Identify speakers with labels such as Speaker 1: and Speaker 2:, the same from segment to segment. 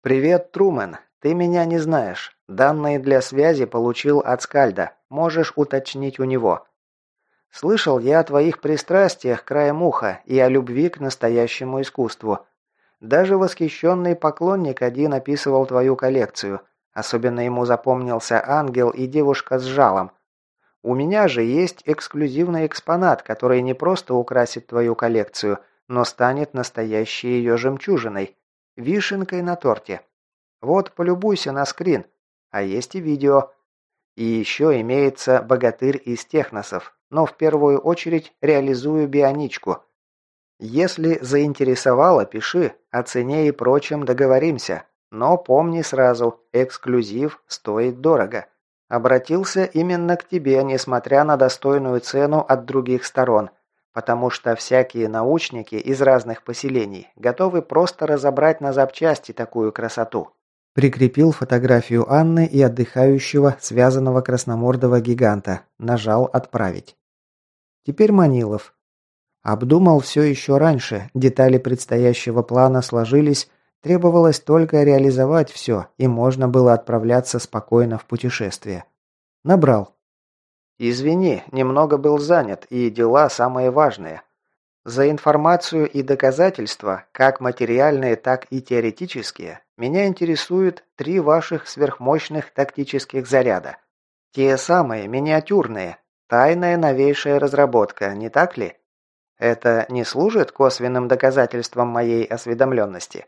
Speaker 1: «Привет, Трумен. Ты меня не знаешь. Данные для связи получил от Скальда. Можешь уточнить у него. Слышал я о твоих пристрастиях краем уха и о любви к настоящему искусству. Даже восхищенный поклонник один описывал твою коллекцию. Особенно ему запомнился ангел и девушка с жалом. У меня же есть эксклюзивный экспонат, который не просто украсит твою коллекцию, но станет настоящей ее жемчужиной, вишенкой на торте. Вот, полюбуйся на скрин. А есть и видео. И еще имеется богатырь из техносов, но в первую очередь реализую бионичку. Если заинтересовало, пиши, о цене и прочем договоримся. Но помни сразу, эксклюзив стоит дорого. Обратился именно к тебе, несмотря на достойную цену от других сторон, потому что всякие научники из разных поселений готовы просто разобрать на запчасти такую красоту. Прикрепил фотографию Анны и отдыхающего, связанного красномордого гиганта. Нажал «Отправить». Теперь Манилов. Обдумал все еще раньше, детали предстоящего плана сложились, требовалось только реализовать все, и можно было отправляться спокойно в путешествие. Набрал. «Извини, немного был занят, и дела самые важные. За информацию и доказательства, как материальные, так и теоретические, меня интересуют 3 ваших сверхмощных тактических заряда. Те самые, миниатюрные. Тайная новейшая разработка, не так ли? Это не служит косвенным доказательством моей осведомленности?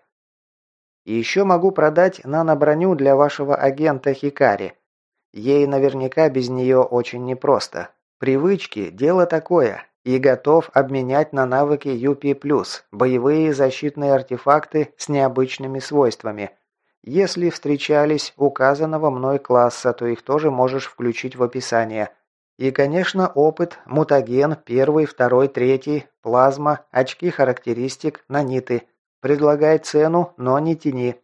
Speaker 1: И еще могу продать наноброню для вашего агента Хикари. Ей наверняка без нее очень непросто. Привычки – дело такое. И готов обменять на навыки UP+, боевые защитные артефакты с необычными свойствами. Если встречались указанного мной класса, то их тоже можешь включить в описание. И, конечно, опыт, мутаген, 1, 2, 3, плазма, очки характеристик, наниты. Предлагай цену, но не тяни.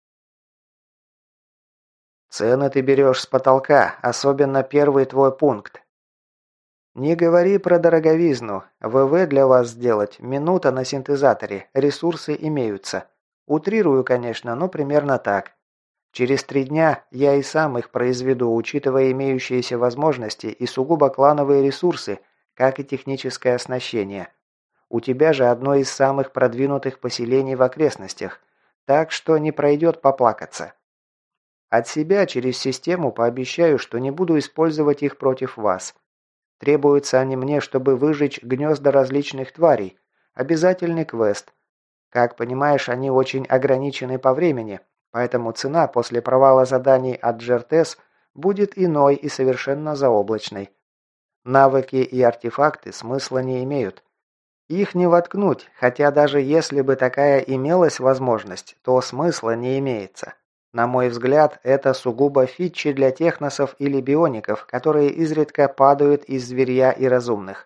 Speaker 1: Цены ты берешь с потолка, особенно первый твой пункт. Не говори про дороговизну. ВВ для вас сделать. Минута на синтезаторе. Ресурсы имеются. Утрирую, конечно, но примерно так. Через 3 дня я и сам их произведу, учитывая имеющиеся возможности и сугубо клановые ресурсы, как и техническое оснащение. У тебя же одно из самых продвинутых поселений в окрестностях, так что не пройдет поплакаться. От себя через систему пообещаю, что не буду использовать их против вас. Требуются они мне, чтобы выжечь гнезда различных тварей. Обязательный квест. Как понимаешь, они очень ограничены по времени, поэтому цена после провала заданий от Джертес будет иной и совершенно заоблачной. Навыки и артефакты смысла не имеют. Их не воткнуть, хотя даже если бы такая имелась возможность, то смысла не имеется. На мой взгляд, это сугубо фичи для техносов или биоников, которые изредка падают из зверья и разумных.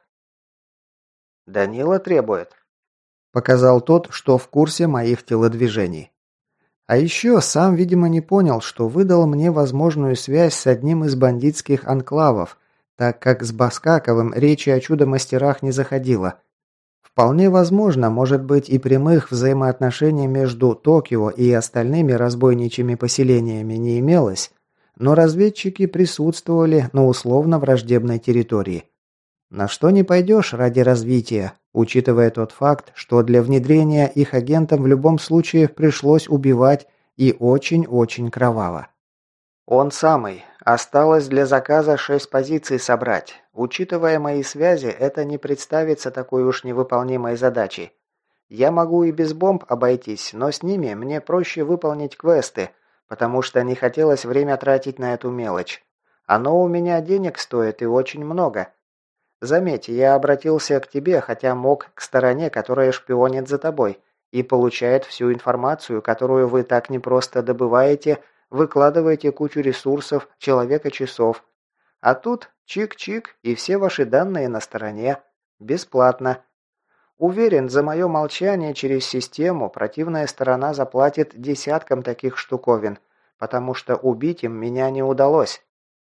Speaker 1: Данила требует. Показал тот, что в курсе моих телодвижений. А еще сам, видимо, не понял, что выдал мне возможную связь с одним из бандитских анклавов, так как с Баскаковым речи о чудо-мастерах не заходило. Вполне возможно, может быть и прямых взаимоотношений между Токио и остальными разбойничьими поселениями не имелось, но разведчики присутствовали на условно враждебной территории. На что не пойдешь ради развития, учитывая тот факт, что для внедрения их агентам в любом случае пришлось убивать и очень-очень кроваво. Он самый. Осталось для заказа 6 позиций собрать. Учитывая мои связи, это не представится такой уж невыполнимой задачей. Я могу и без бомб обойтись, но с ними мне проще выполнить квесты, потому что не хотелось время тратить на эту мелочь. Оно у меня денег стоит и очень много. Заметь, я обратился к тебе, хотя мог к стороне, которая шпионит за тобой и получает всю информацию, которую вы так непросто добываете, выкладываете кучу ресурсов, человека-часов. А тут чик-чик, и все ваши данные на стороне. Бесплатно. Уверен, за мое молчание через систему противная сторона заплатит десяткам таких штуковин, потому что убить им меня не удалось.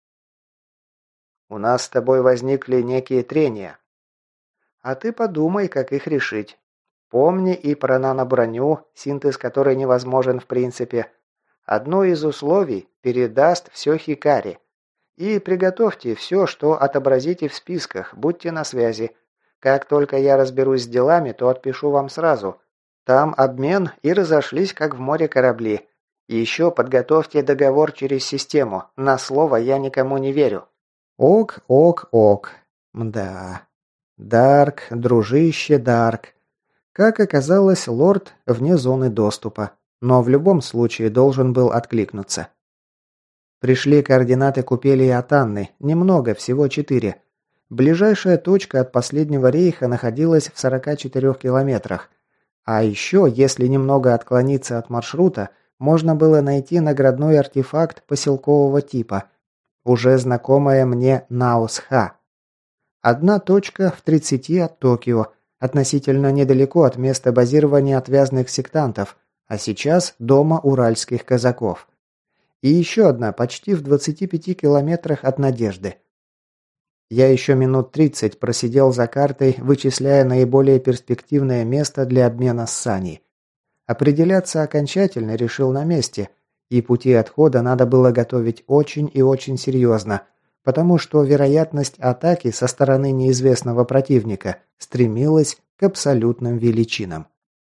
Speaker 1: У нас с тобой возникли некие трения. А ты подумай, как их решить. Помни и про наноброню, синтез которой невозможен в принципе. Одно из условий – передаст все Хикари. И приготовьте все, что отобразите в списках, будьте на связи. Как только я разберусь с делами, то отпишу вам сразу. Там обмен и разошлись, как в море корабли. И еще подготовьте договор через систему. На слово я никому не верю». Ок, ок, ок. Мда. Дарк, дружище Дарк. Как оказалось, лорд вне зоны доступа, но в любом случае должен был откликнуться. Пришли координаты купели от Анны, немного, всего 4. Ближайшая точка от последнего рейха находилась в 44 километрах. А еще, если немного отклониться от маршрута, можно было найти наградной артефакт поселкового типа, уже знакомая мне Наос-Ха. Одна точка в 30 от Токио, относительно недалеко от места базирования отвязных сектантов, а сейчас дома уральских казаков. И еще одна почти в 25 километрах от Надежды. Я еще минут 30 просидел за картой, вычисляя наиболее перспективное место для обмена с Саней. Определяться окончательно решил на месте, и пути отхода надо было готовить очень и очень серьезно, потому что вероятность атаки со стороны неизвестного противника стремилась к абсолютным величинам.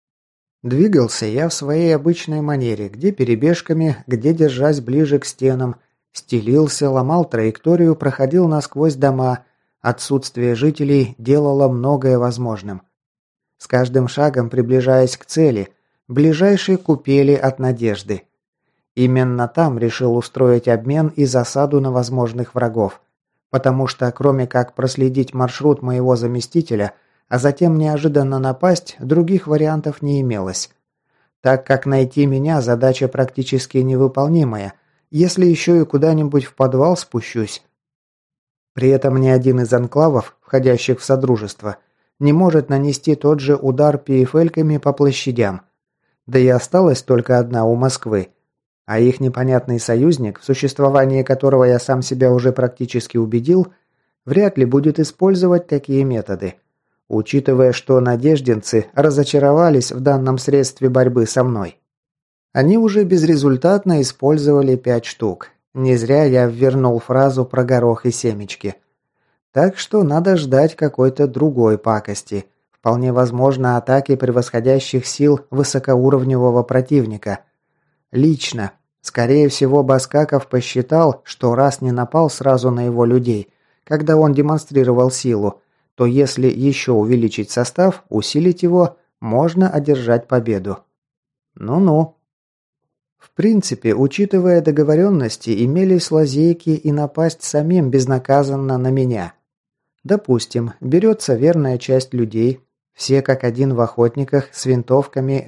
Speaker 1: Двигался я в своей обычной манере, где перебежками, где держась ближе к стенам, стелился, ломал траекторию, проходил насквозь дома, отсутствие жителей делало многое возможным. С каждым шагом приближаясь к цели, ближайшей купели от Надежды. Именно там решил устроить обмен и засаду на возможных врагов, потому что кроме как проследить маршрут моего заместителя, а затем неожиданно напасть, других вариантов не имелось. Так как найти меня задача практически невыполнимая, если еще и куда-нибудь в подвал спущусь. При этом ни один из анклавов, входящих в Содружество, не может нанести тот же удар пиэфэльками по площадям. Да и осталась только одна у Москвы. А их непонятный союзник, в существовании которого я сам себя уже практически убедил, вряд ли будет использовать такие методы. Учитывая, что надеждинцы разочаровались в данном средстве борьбы со мной. Они уже безрезультатно использовали 5 штук. Не зря я ввернул фразу про горох и семечки. Так что надо ждать какой-то другой пакости. Вполне возможно атаки превосходящих сил высокоуровневого противника. Лично. Скорее всего, Баскаков посчитал, что раз не напал сразу на его людей, когда он демонстрировал силу, то если еще увеличить состав, усилить его, можно одержать победу. Ну-ну. В принципе, учитывая договоренности, имелись лазейки и напасть самим безнаказанно на меня. Допустим, берется верная часть людей, все как один в охотниках с винтовками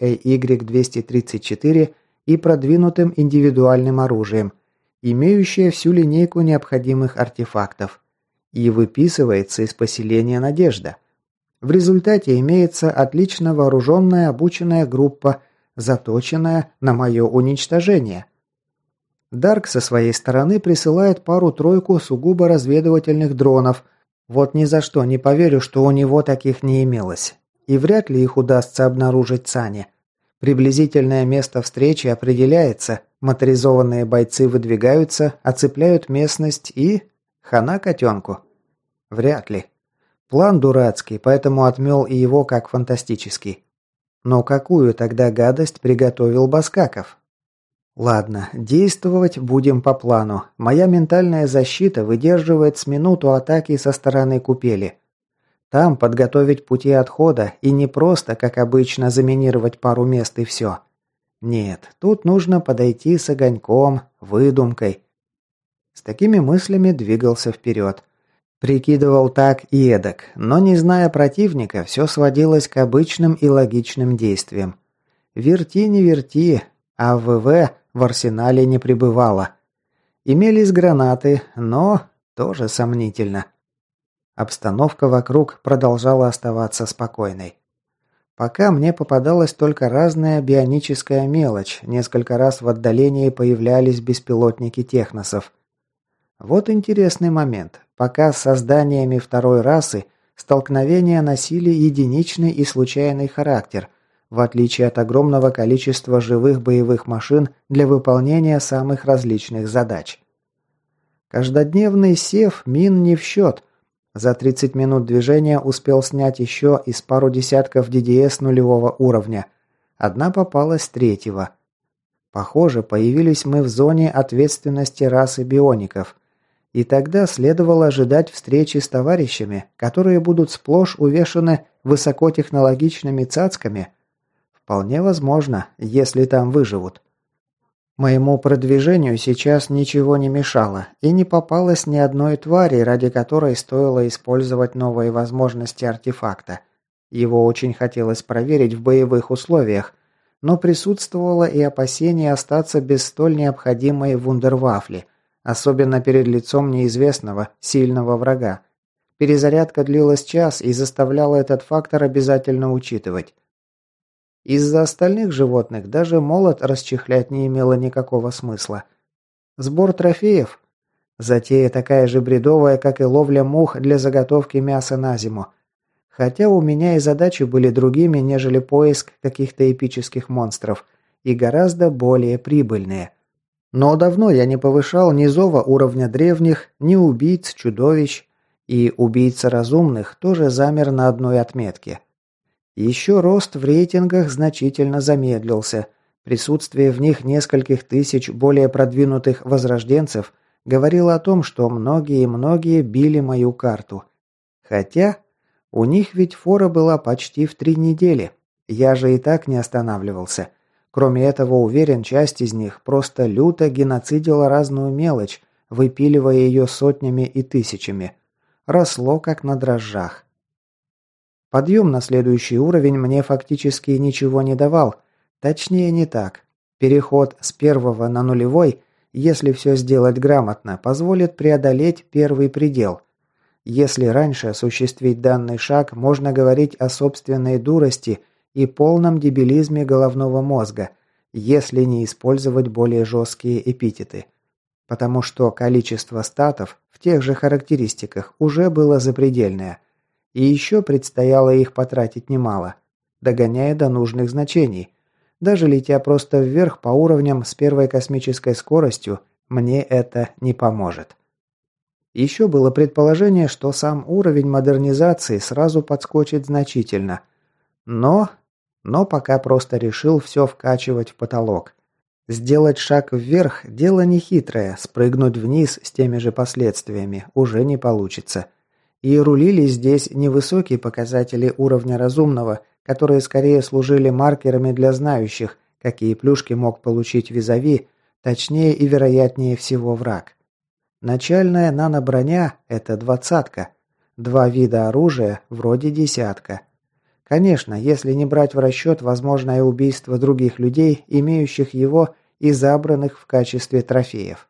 Speaker 1: JAY-234 и продвинутым индивидуальным оружием, имеющие всю линейку необходимых артефактов. И выписывается из поселения Надежда. В результате имеется отлично вооруженная обученная группа, заточенная на мое уничтожение. Дарк со своей стороны присылает пару-тройку сугубо разведывательных дронов. Вот ни за что не поверю, что у него таких не имелось. И вряд ли их удастся обнаружить Сане. Приблизительное место встречи определяется, моторизованные бойцы выдвигаются, оцепляют местность и... хана котенку. Вряд ли. План дурацкий, поэтому отмел и его как фантастический. Но какую тогда гадость приготовил Баскаков? Ладно, действовать будем по плану. Моя ментальная защита выдерживает с минуту атаки со стороны купели. Там подготовить пути отхода и не просто, как обычно, заминировать пару мест и все. Нет, тут нужно подойти с огоньком, выдумкой. С такими мыслями двигался вперед. Прикидывал так и эдак, но не зная противника, все сводилось к обычным и логичным действиям. Верти не верти, а ВВ в арсенале не пребывало. Имелись гранаты, но тоже сомнительно. Обстановка вокруг продолжала оставаться спокойной. Пока мне попадалась только разная бионическая мелочь, несколько раз в отдалении появлялись беспилотники техносов. Вот интересный момент. Пока с созданиями второй расы столкновения носили единичный и случайный характер, в отличие от огромного количества живых боевых машин для выполнения самых различных задач. Каждодневный сев мин не в счет. За 30 минут движения успел снять еще из пару десятков ДДС нулевого уровня. Одна попалась третьего. Похоже, появились мы в зоне ответственности расы биоников. И тогда следовало ожидать встречи с товарищами, которые будут сплошь увешаны высокотехнологичными цацками. Вполне возможно, если там выживут. Моему продвижению сейчас ничего не мешало, и не попалось ни одной твари, ради которой стоило использовать новые возможности артефакта. Его очень хотелось проверить в боевых условиях, но присутствовало и опасение остаться без столь необходимой вундервафли, особенно перед лицом неизвестного, сильного врага. Перезарядка длилась час и заставляла этот фактор обязательно учитывать. Из-за остальных животных даже молот расчехлять не имело никакого смысла. Сбор трофеев? Затея такая же бредовая, как и ловля мух для заготовки мяса на зиму. Хотя у меня и задачи были другими, нежели поиск каких-то эпических монстров, и гораздо более прибыльные. Но давно я не повышал ни зова уровня древних, ни убийц, чудовищ, и убийца разумных тоже замер на одной отметке. Еще рост в рейтингах значительно замедлился. Присутствие в них нескольких тысяч более продвинутых возрожденцев говорило о том, что многие били мою карту. Хотя у них ведь фора была почти в 3 недели. Я же и так не останавливался. Кроме этого, уверен, часть из них просто люто геноцидила разную мелочь, выпиливая ее сотнями и тысячами. Росло как на дрожжах. Подъем на следующий уровень мне фактически ничего не давал. Точнее, не так. Переход с первого на нулевой, если все сделать грамотно, позволит преодолеть первый предел. Если раньше осуществить данный шаг, можно говорить о собственной дурости и полном дебилизме головного мозга, если не использовать более жесткие эпитеты. Потому что количество статов в тех же характеристиках уже было запредельное. И еще предстояло их потратить немало, догоняя до нужных значений. Даже летя просто вверх по уровням с первой космической скоростью, мне это не поможет. Еще было предположение, что сам уровень модернизации сразу подскочит значительно. Но пока просто решил все вкачивать в потолок. Сделать шаг вверх – дело нехитрое, спрыгнуть вниз с теми же последствиями уже не получится. И рулили здесь невысокие показатели уровня разумного, которые скорее служили маркерами для знающих, какие плюшки мог получить визави, точнее и вероятнее всего враг. Начальная нано-броня – это 20-ка. 2 вида оружия – вроде 10-ка. Конечно, если не брать в расчет возможное убийство других людей, имеющих его и забранных в качестве трофеев.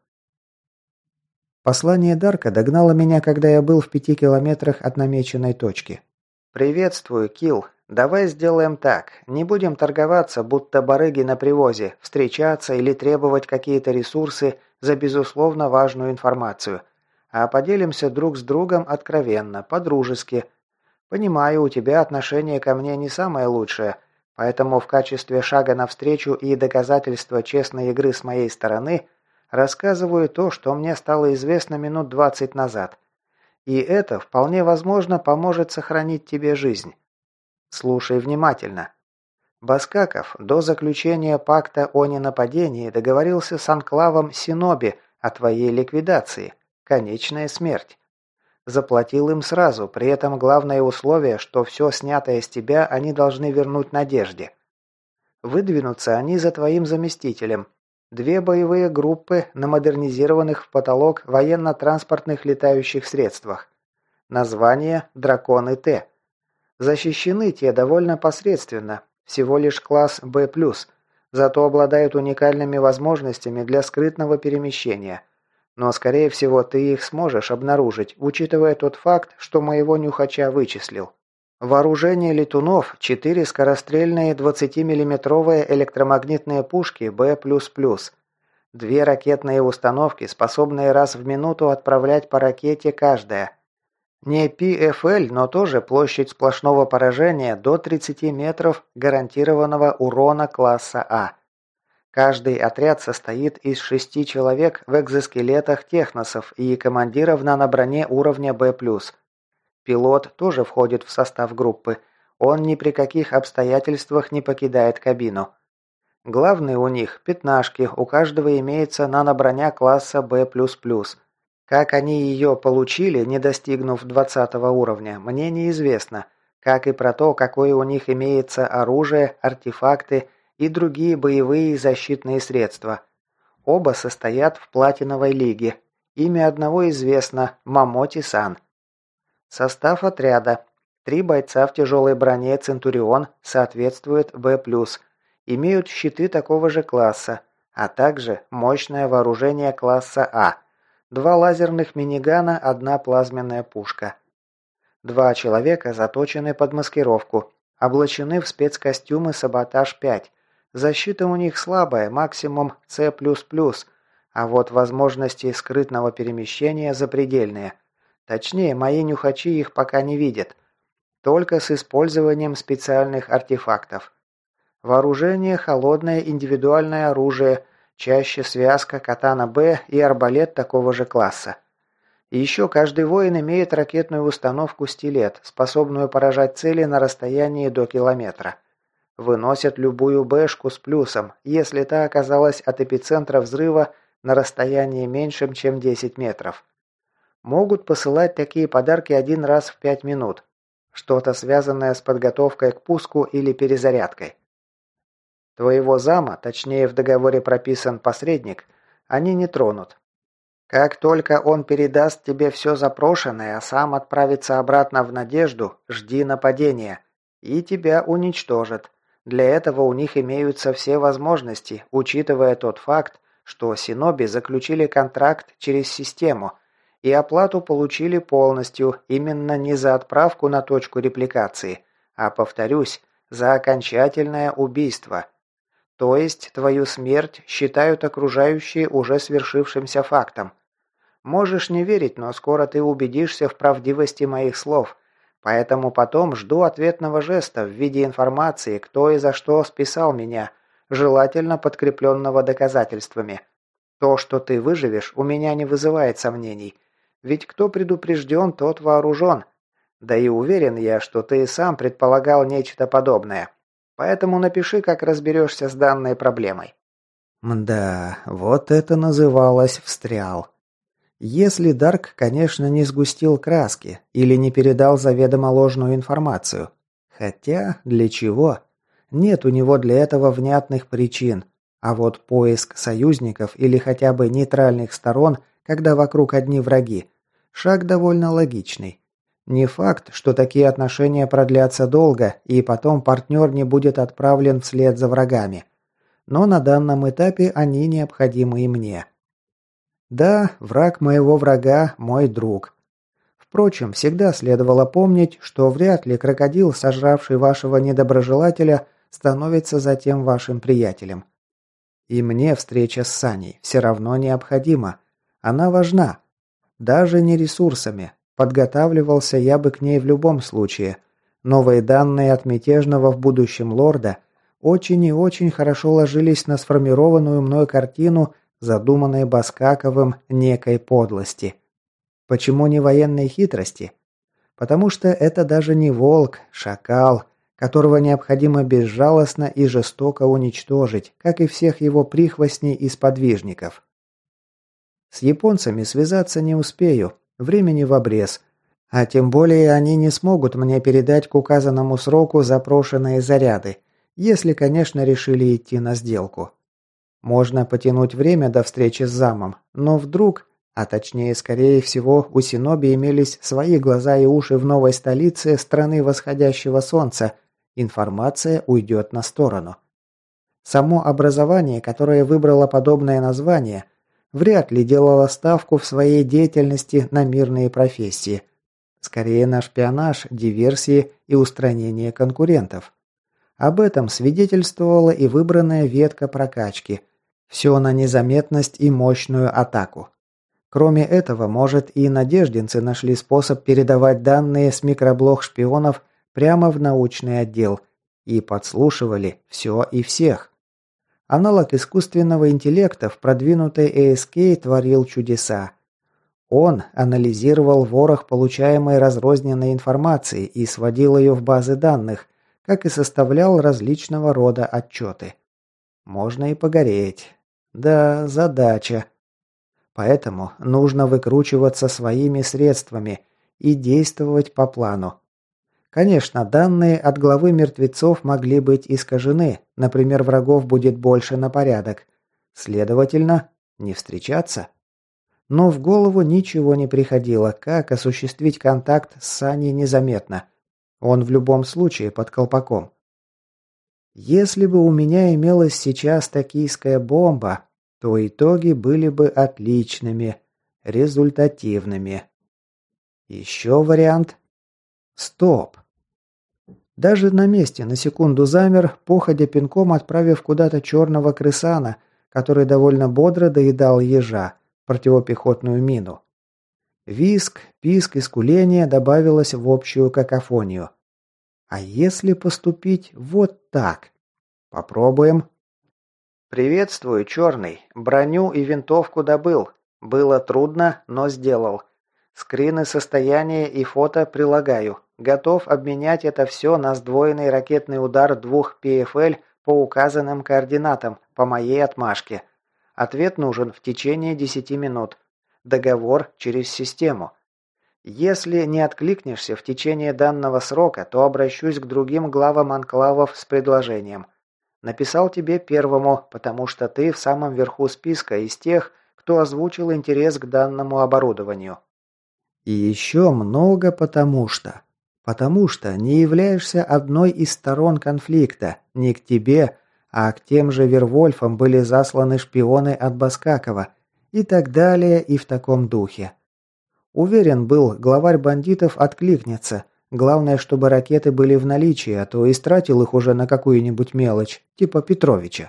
Speaker 1: Послание Дарка догнало меня, когда я был в 5 километрах от намеченной точки. «Приветствую, Килл. Давай сделаем так. Не будем торговаться, будто барыги на привозе, встречаться или требовать какие-то ресурсы за безусловно важную информацию, а поделимся друг с другом откровенно, по-дружески. Понимаю, у тебя отношение ко мне не самое лучшее, поэтому в качестве шага навстречу и доказательства честной игры с моей стороны – рассказываю то, что мне стало известно минут 20 назад. И это, вполне возможно, поможет сохранить тебе жизнь. Слушай внимательно. Баскаков до заключения пакта о ненападении договорился с анклавом Синоби о твоей ликвидации. Конечная смерть. Заплатил им сразу, при этом главное условие, что все снятое с тебя они должны вернуть Надежде. Выдвинутся они за твоим заместителем. 2 боевые группы на модернизированных в потолок военно-транспортных летающих средствах. Название «Драконы Т». Защищены те довольно посредственно, всего лишь класс Б+, зато обладают уникальными возможностями для скрытного перемещения. Но, скорее всего, ты их сможешь обнаружить, учитывая тот факт, что моего нюхача вычислил. Вооружение летунов – 4 скорострельные 20-миллиметровые электромагнитные пушки Б++, 2 ракетные установки, способные раз в минуту отправлять по ракете каждая. Не PFL, но тоже площадь сплошного поражения до 30 метров гарантированного урона класса А. Каждый отряд состоит из 6 человек в экзоскелетах техносов и командира в наноброне уровня Б+. Пилот тоже входит в состав группы. Он ни при каких обстоятельствах не покидает кабину. Главные у них – пятнашки, у каждого имеется наноброня класса Б++. Как они ее получили, не достигнув 20 уровня, мне неизвестно, как и про то, какое у них имеется оружие, артефакты и другие боевые и защитные средства. Оба состоят в платиновой лиге. Имя одного известно – Мамоти-сан. Состав отряда. 3 бойца в тяжелой броне «Центурион» соответствует Б+, имеют щиты такого же класса, а также мощное вооружение класса А. 2 лазерных минигана, 1 плазменная пушка. 2 человека заточены под маскировку, облачены в спецкостюмы «Саботаж-5». Защита у них слабая, максимум С++, а вот возможности скрытного перемещения запредельные. Точнее, мои нюхачи их пока не видят. Только с использованием специальных артефактов. Вооружение – холодное индивидуальное оружие, чаще связка катана-Б и арбалет такого же класса. И еще каждый воин имеет ракетную установку «Стилет», способную поражать цели на расстоянии до километра. Выносят любую бэшку с плюсом, если та оказалась от эпицентра взрыва на расстоянии меньшем, чем 10 метров. Могут посылать такие подарки 1 раз в 5 минут. Что-то связанное с подготовкой к пуску или перезарядкой. Твоего зама, точнее в договоре прописан посредник, они не тронут. Как только он передаст тебе все запрошенное, а сам отправится обратно в Надежду, жди нападения. И тебя уничтожат. Для этого у них имеются все возможности, учитывая тот факт, что Синоби заключили контракт через систему и оплату получили полностью, именно не за отправку на точку репликации, а, повторюсь, за окончательное убийство. То есть твою смерть считают окружающие уже свершившимся фактом. Можешь не верить, но скоро ты убедишься в правдивости моих слов, поэтому потом жду ответного жеста в виде информации, кто и за что списал меня, желательно подкрепленного доказательствами. То, что ты выживешь, у меня не вызывает сомнений, ведь кто предупрежден, тот вооружен. Да и уверен я, что ты сам предполагал нечто подобное. Поэтому напиши, как разберешься с данной проблемой». Мда, вот это называлось «встрял». Если Дарк, конечно, не сгустил краски или не передал заведомо ложную информацию. Хотя, для чего? Нет у него для этого внятных причин. А вот поиск союзников или хотя бы нейтральных сторон, когда вокруг одни враги, шаг довольно логичный. Не факт, что такие отношения продлятся долго, и потом партнер не будет отправлен вслед за врагами. Но на данном этапе они необходимы и мне. Да, враг моего врага – мой друг. Впрочем, всегда следовало помнить, что вряд ли крокодил, сожравший вашего недоброжелателя, становится затем вашим приятелем. И мне встреча с Саней все равно необходима. Она важна. Даже не ресурсами. Подготавливался я бы к ней в любом случае. Новые данные от мятежного в будущем лорда очень и очень хорошо ложились на сформированную мной картину, задуманной Баскаковым, некой подлости. Почему не военной хитрости? Потому что это даже не волк, шакал, которого необходимо безжалостно и жестоко уничтожить, как и всех его прихвостней и сподвижников. С японцами связаться не успею, времени в обрез. А тем более они не смогут мне передать к указанному сроку запрошенные заряды, если, конечно, решили идти на сделку. Можно потянуть время до встречи с замом, но вдруг, а точнее, скорее всего, у Синоби имелись свои глаза и уши в новой столице страны восходящего солнца, информация уйдет на сторону. Само образование, которое выбрало подобное название, вряд ли делало ставку в своей деятельности на мирные профессии. Скорее на шпионаж, диверсии и устранение конкурентов. Об этом свидетельствовала и выбранная ветка прокачки. Все на незаметность и мощную атаку. Кроме этого, может, и надеждинцы нашли способ передавать данные с микроблог шпионов прямо в научный отдел и подслушивали все и всех. Аналог искусственного интеллекта в продвинутой ASK творил чудеса. Он анализировал ворох получаемой разрозненной информации и сводил ее в базы данных, как и составлял различного рода отчеты. Можно и погореть. Да, задача. Поэтому нужно выкручиваться своими средствами и действовать по плану. Конечно, данные от главы мертвецов могли быть искажены, например, врагов будет больше на порядок. Следовательно, не встречаться. Но в голову ничего не приходило, как осуществить контакт с Саней незаметно. Он в любом случае под колпаком. Если бы у меня имелась сейчас токийская бомба, то итоги были бы отличными, результативными. Еще вариант. Стоп. Даже на месте на секунду замер, походя пинком отправив куда-то черного крысана, который довольно бодро доедал ежа, противопехотную мину. Визг, писк и скуление добавилось в общую какофонию. А если поступить вот так? Попробуем. «Приветствую, Черный. Броню и винтовку добыл. Было трудно, но сделал. Скрины состояния и фото прилагаю. Готов обменять это все на сдвоенный ракетный удар 2 ПФЛ по указанным координатам, по моей отмашке. Ответ нужен в течение 10 минут. Договор через систему. Если не откликнешься в течение данного срока, то обращусь к другим главам анклавов с предложением. Написал тебе первому, потому что ты в самом верху списка из тех, кто озвучил интерес к данному оборудованию. И еще много потому что. Потому что не являешься одной из сторон конфликта. Не к тебе, а к тем же Вервольфам были засланы шпионы от Баскакова. И так далее, и в таком духе. Уверен был, главарь бандитов откликнется. Главное, чтобы ракеты были в наличии, а то истратил их уже на какую-нибудь мелочь, типа Петровича.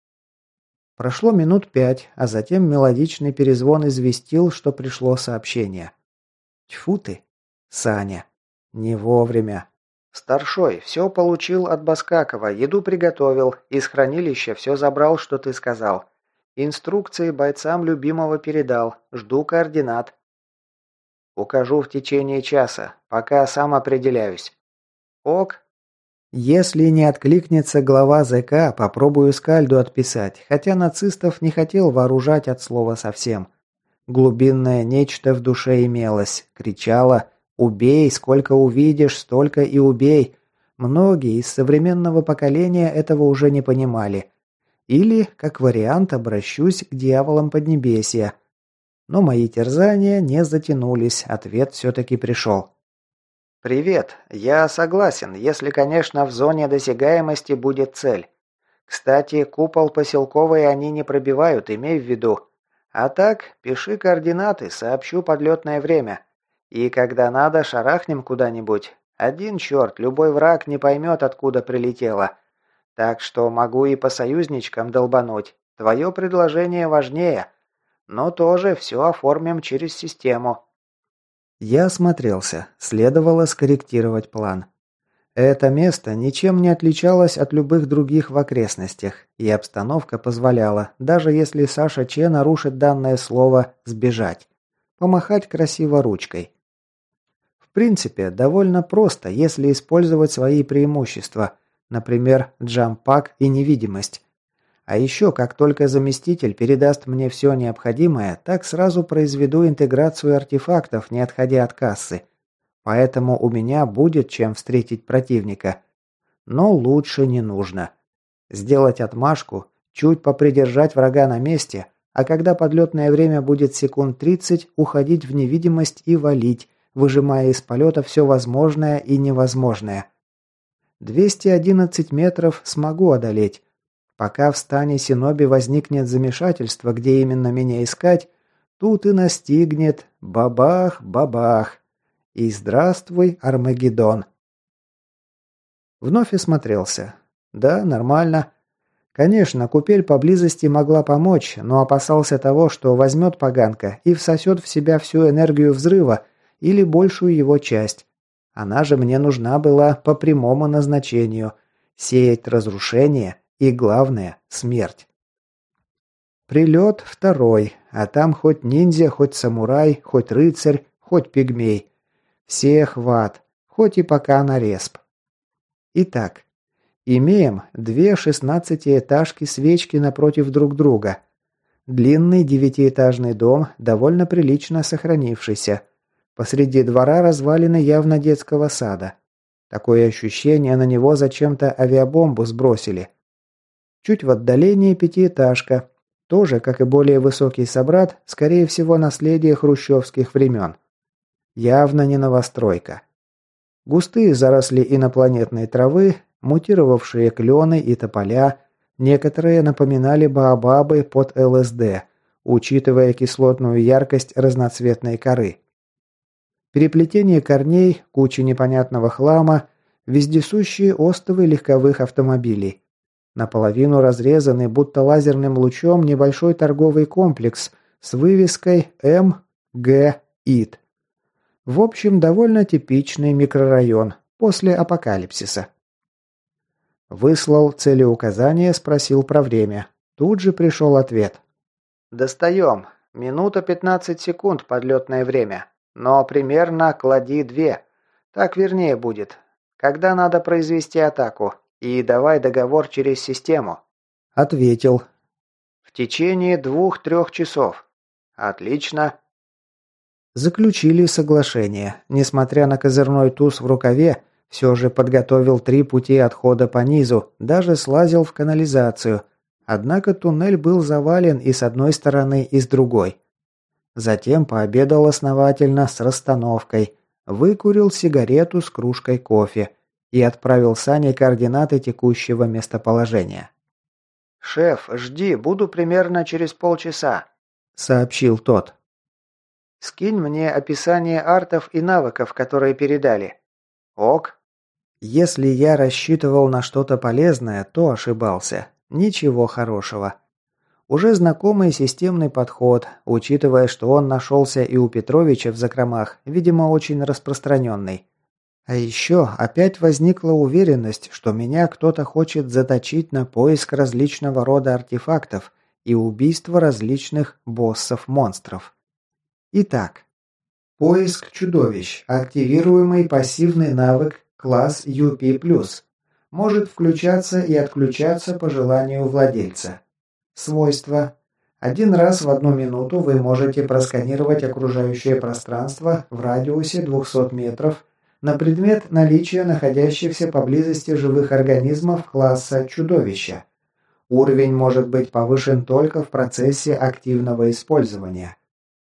Speaker 1: Прошло минут 5, а затем мелодичный перезвон известил, что пришло сообщение. Тьфу ты, Саня. Не вовремя. Старшой, все получил от Баскакова, еду приготовил, из хранилища все забрал, что ты сказал. Инструкции бойцам любимого передал, жду координат. Укажу в течение часа, пока сам определяюсь. Ок. Если не откликнется глава ЗК, попробую Скальду отписать, хотя нацистов не хотел вооружать от слова совсем. Глубинное нечто в душе имелось, кричало «Убей, сколько увидишь, столько и убей». Многие из современного поколения этого уже не понимали. Или, как вариант, обращусь к дьяволам Поднебесья. Но мои терзания не затянулись, ответ все-таки пришел. «Привет. Я согласен, если, конечно, в зоне досягаемости будет цель. Кстати, купол поселковый они не пробивают, имей в виду. А так, пиши координаты, сообщу подлетное время. И когда надо, шарахнем куда-нибудь. Один черт, любой враг не поймет, откуда прилетело. Так что могу и по союзничкам долбануть. Твое предложение важнее. Но тоже все оформим через систему». Я осмотрелся. Следовало скорректировать план. Это место ничем не отличалось от любых других в окрестностях, и обстановка позволяла, даже если Саша Че нарушит данное слово, сбежать. Помахать красиво ручкой. В принципе, довольно просто, если использовать свои преимущества, например, джампак и невидимость. А еще, как только заместитель передаст мне все необходимое, так сразу произведу интеграцию артефактов, не отходя от кассы. Поэтому у меня будет чем встретить противника. Но лучше не нужно. Сделать отмашку, чуть попридержать врага на месте, а когда подлетное время будет секунд 30, уходить в невидимость и валить, выжимая из полета все возможное и невозможное. 211 метров смогу одолеть. Пока в стане Синоби возникнет замешательство, где именно меня искать, тут и настигнет бабах-бабах. И здравствуй, Армагеддон. Вновь осмотрелся. Да, нормально. Конечно, купель поблизости могла помочь, но опасался того, что возьмет поганка и всосет в себя всю энергию взрыва или большую его часть. Она же мне нужна была по прямому назначению – сеять разрушение и, главное, смерть. Прилет второй, а там хоть ниндзя, хоть самурай, хоть рыцарь, хоть пигмей. Всех в ад, хоть и пока на респ. Итак, имеем две 16-этажки свечки напротив друг друга. Длинный 9-этажный дом, довольно прилично сохранившийся. Посреди двора развалины явно детского сада. Такое ощущение, на него зачем-то авиабомбу сбросили. Чуть в отдалении 5-этажка. Тоже, как и более высокий собрат, скорее всего, наследие хрущевских времен. Явно не новостройка. Густые заросли инопланетной травы, мутировавшие клены и тополя, некоторые напоминали баобабы под ЛСД, учитывая кислотную яркость разноцветной коры. Переплетение корней, куча непонятного хлама, вездесущие остовы легковых автомобилей. Наполовину разрезанный, будто лазерным лучом, небольшой торговый комплекс с вывеской МГ ИТ. В общем, довольно типичный микрорайон после апокалипсиса. Выслал целеуказание, спросил про время. Тут же пришел ответ. «Достаем. Минута 15 секунд подлетное время. Но примерно клади 2. Так вернее будет. Когда надо произвести атаку? И давай договор через систему». Ответил. «В течение 2-3 часов». «Отлично». Заключили соглашение. Несмотря на козырной туз в рукаве, все же подготовил 3 пути отхода по низу, даже слазил в канализацию. Однако туннель был завален и с одной стороны, и с другой. Затем пообедал основательно с расстановкой, выкурил сигарету с кружкой кофе и отправил Сане координаты текущего местоположения. «Шеф, жди, буду примерно через полчаса», — сообщил тот. «Скинь мне описание артов и навыков, которые передали». «Ок». Если я рассчитывал на что-то полезное, то ошибался. Ничего хорошего. Уже знакомый системный подход, учитывая, что он нашелся и у Петровича в закромах, видимо, очень распространенный. А еще опять возникла уверенность, что меня кто-то хочет заточить на поиск различного рода артефактов и убийство различных боссов-монстров. Итак, поиск чудовищ. Активируемый пассивный навык класс UP+. Может включаться и отключаться по желанию владельца. Свойства. 1 раз в 1 минуту вы можете просканировать окружающее пространство в радиусе 200 метров на предмет наличия находящихся поблизости живых организмов класса чудовища. Уровень может быть повышен только в процессе активного использования.